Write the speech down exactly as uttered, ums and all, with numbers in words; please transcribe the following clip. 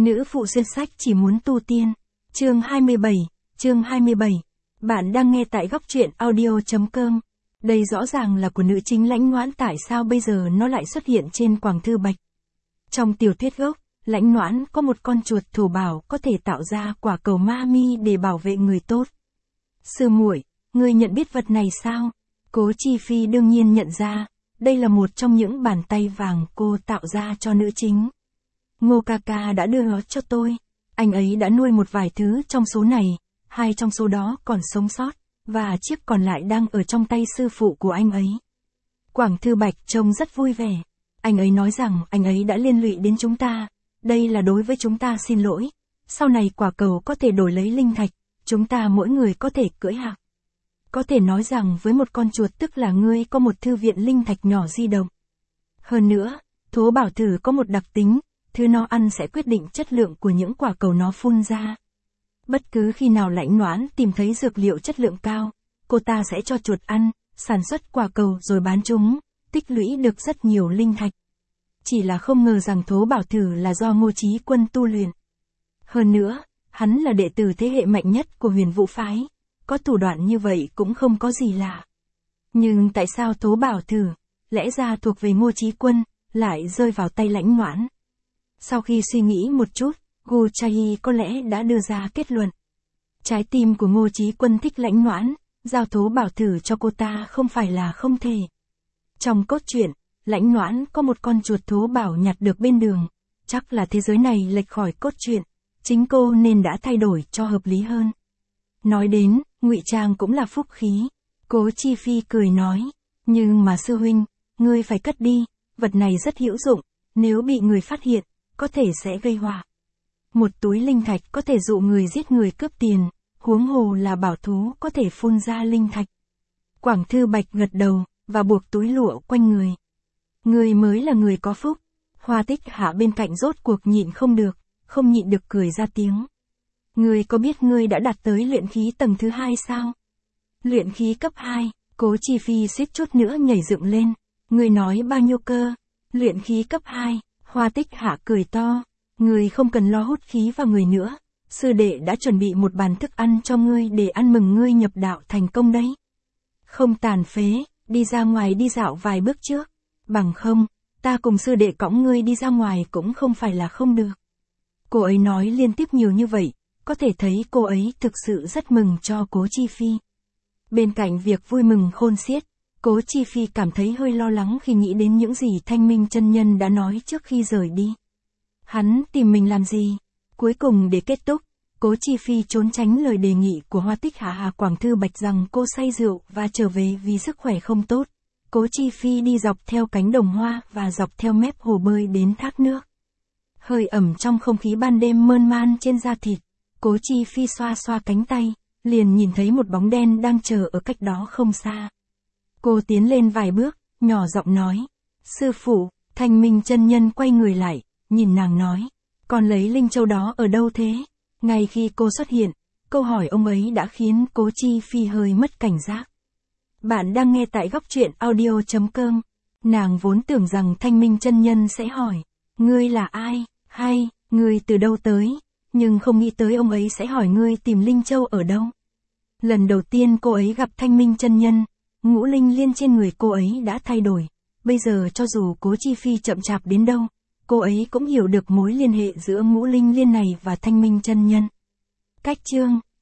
Nữ phụ xuyên sách chỉ muốn tu tiên. Chương hai mươi bảy, chương hai mươi bảy. Bạn đang nghe tại góc truyện audio.com. Đây rõ ràng là của nữ chính Lãnh Noãn, tại sao bây giờ nó lại xuất hiện trên Quảng Thư Bạch? Trong tiểu thuyết gốc, Lãnh Noãn có một con chuột thổ bảo có thể tạo ra quả cầu ma mi để bảo vệ người tốt. Sư muội, ngươi nhận biết vật này sao? Cố Chi Phi đương nhiên nhận ra, đây là một trong những bàn tay vàng cô tạo ra cho nữ chính. Ngô ca ca đã đưa nó cho tôi. Anh ấy đã nuôi một vài thứ trong số này, hai trong số đó còn sống sót, và chiếc còn lại đang ở trong tay sư phụ của anh ấy. Quảng Thư Bạch trông rất vui vẻ. Anh ấy nói rằng anh ấy đã liên lụy đến chúng ta. Đây là đối với chúng ta xin lỗi. Sau này quả cầu có thể đổi lấy linh thạch, chúng ta mỗi người có thể cưỡi hạc. Có thể nói rằng với một con chuột tức là ngươi có một thư viện linh thạch nhỏ di động. Hơn nữa, thố bảo thử có một đặc tính, thứ nó ăn sẽ quyết định chất lượng của những quả cầu nó phun ra. Bất cứ khi nào Lãnh Noãn tìm thấy dược liệu chất lượng cao, cô ta sẽ cho chuột ăn, sản xuất quả cầu rồi bán chúng, tích lũy được rất nhiều linh thạch. Chỉ là không ngờ rằng thố bảo thử là do Ngô Chí Quân tu luyện. Hơn nữa, hắn là đệ tử thế hệ mạnh nhất của Huyền Vũ phái, có thủ đoạn như vậy cũng không có gì lạ. Nhưng tại sao thố bảo thử, lẽ ra thuộc về Ngô Chí Quân, lại rơi vào tay Lãnh Noãn? Sau khi suy nghĩ một chút, Gu Chai có lẽ đã đưa ra kết luận. Trái tim của Ngô Chí Quân thích Lãnh Noãn, giao thố bảo thử cho cô ta không phải là không thể. Trong cốt truyện, Lãnh Noãn có một con chuột thố bảo nhặt được bên đường, chắc là thế giới này lệch khỏi cốt truyện, chính cô nên đã thay đổi cho hợp lý hơn. Nói đến, ngụy trang cũng là phúc khí. Cố Chi Phi cười nói, nhưng mà sư huynh, ngươi phải cất đi, vật này rất hữu dụng, nếu bị người phát hiện, có thể sẽ gây họa. Một túi linh thạch có thể dụ người giết người cướp tiền, huống hồ là bảo thú có thể phun ra linh thạch. Quảng Thư Bạch gật đầu, và buộc túi lụa quanh người. Người mới là người có phúc. Hoa Tích Hạ bên cạnh rốt cuộc nhịn không được, không nhịn được cười ra tiếng. Ngươi có biết ngươi đã đạt tới luyện khí tầng thứ hai sao? Luyện khí cấp hai, Cố Chi Phi suýt chút nữa nhảy dựng lên. Ngươi nói bao nhiêu cơ? Luyện khí cấp hai, Hoa Tích Hạ cười to. Ngươi không cần lo hút khí vào người nữa. Sư đệ đã chuẩn bị một bàn thức ăn cho ngươi để ăn mừng ngươi nhập đạo thành công đấy. Không tàn phế, đi ra ngoài đi dạo vài bước trước. Bằng không, ta cùng sư đệ cõng ngươi đi ra ngoài cũng không phải là không được. Cô ấy nói liên tiếp nhiều như vậy, có thể thấy cô ấy thực sự rất mừng cho Cố Chi Phi. Bên cạnh việc vui mừng khôn xiết, Cố Chi Phi cảm thấy hơi lo lắng khi nghĩ đến những gì Thanh Minh chân nhân đã nói trước khi rời đi. Hắn tìm mình làm gì? Cuối cùng để kết thúc, Cố Chi Phi trốn tránh lời đề nghị của Hoa Tích Hạ Hà Quảng Thư Bạch rằng cô say rượu và trở về vì sức khỏe không tốt. Cố Chi Phi đi dọc theo cánh đồng hoa và dọc theo mép hồ bơi đến thác nước. Hơi ẩm trong không khí ban đêm mơn man trên da thịt, Cố Chi Phi xoa xoa cánh tay, liền nhìn thấy một bóng đen đang chờ ở cách đó không xa. Cô tiến lên vài bước, nhỏ giọng nói, sư phụ. Thanh Minh chân nhân quay người lại, nhìn nàng nói, còn lấy linh châu đó ở đâu thế? Ngay khi cô xuất hiện, câu hỏi ông ấy đã khiến Cố Chi Phi hơi mất cảnh giác. Bạn đang nghe tại góc truyện audio.com. Nàng vốn tưởng rằng Thanh Minh chân nhân sẽ hỏi, ngươi là ai, hay, ngươi từ đâu tới, nhưng không nghĩ tới ông ấy sẽ hỏi ngươi tìm linh châu ở đâu. Lần đầu tiên cô ấy gặp Thanh Minh chân nhân, ngũ linh liên trên người cô ấy đã thay đổi. Bây giờ cho dù Cố Chi Phi chậm chạp đến đâu, cô ấy cũng hiểu được mối liên hệ giữa ngũ linh liên này và Thanh Minh chân nhân. Cách chương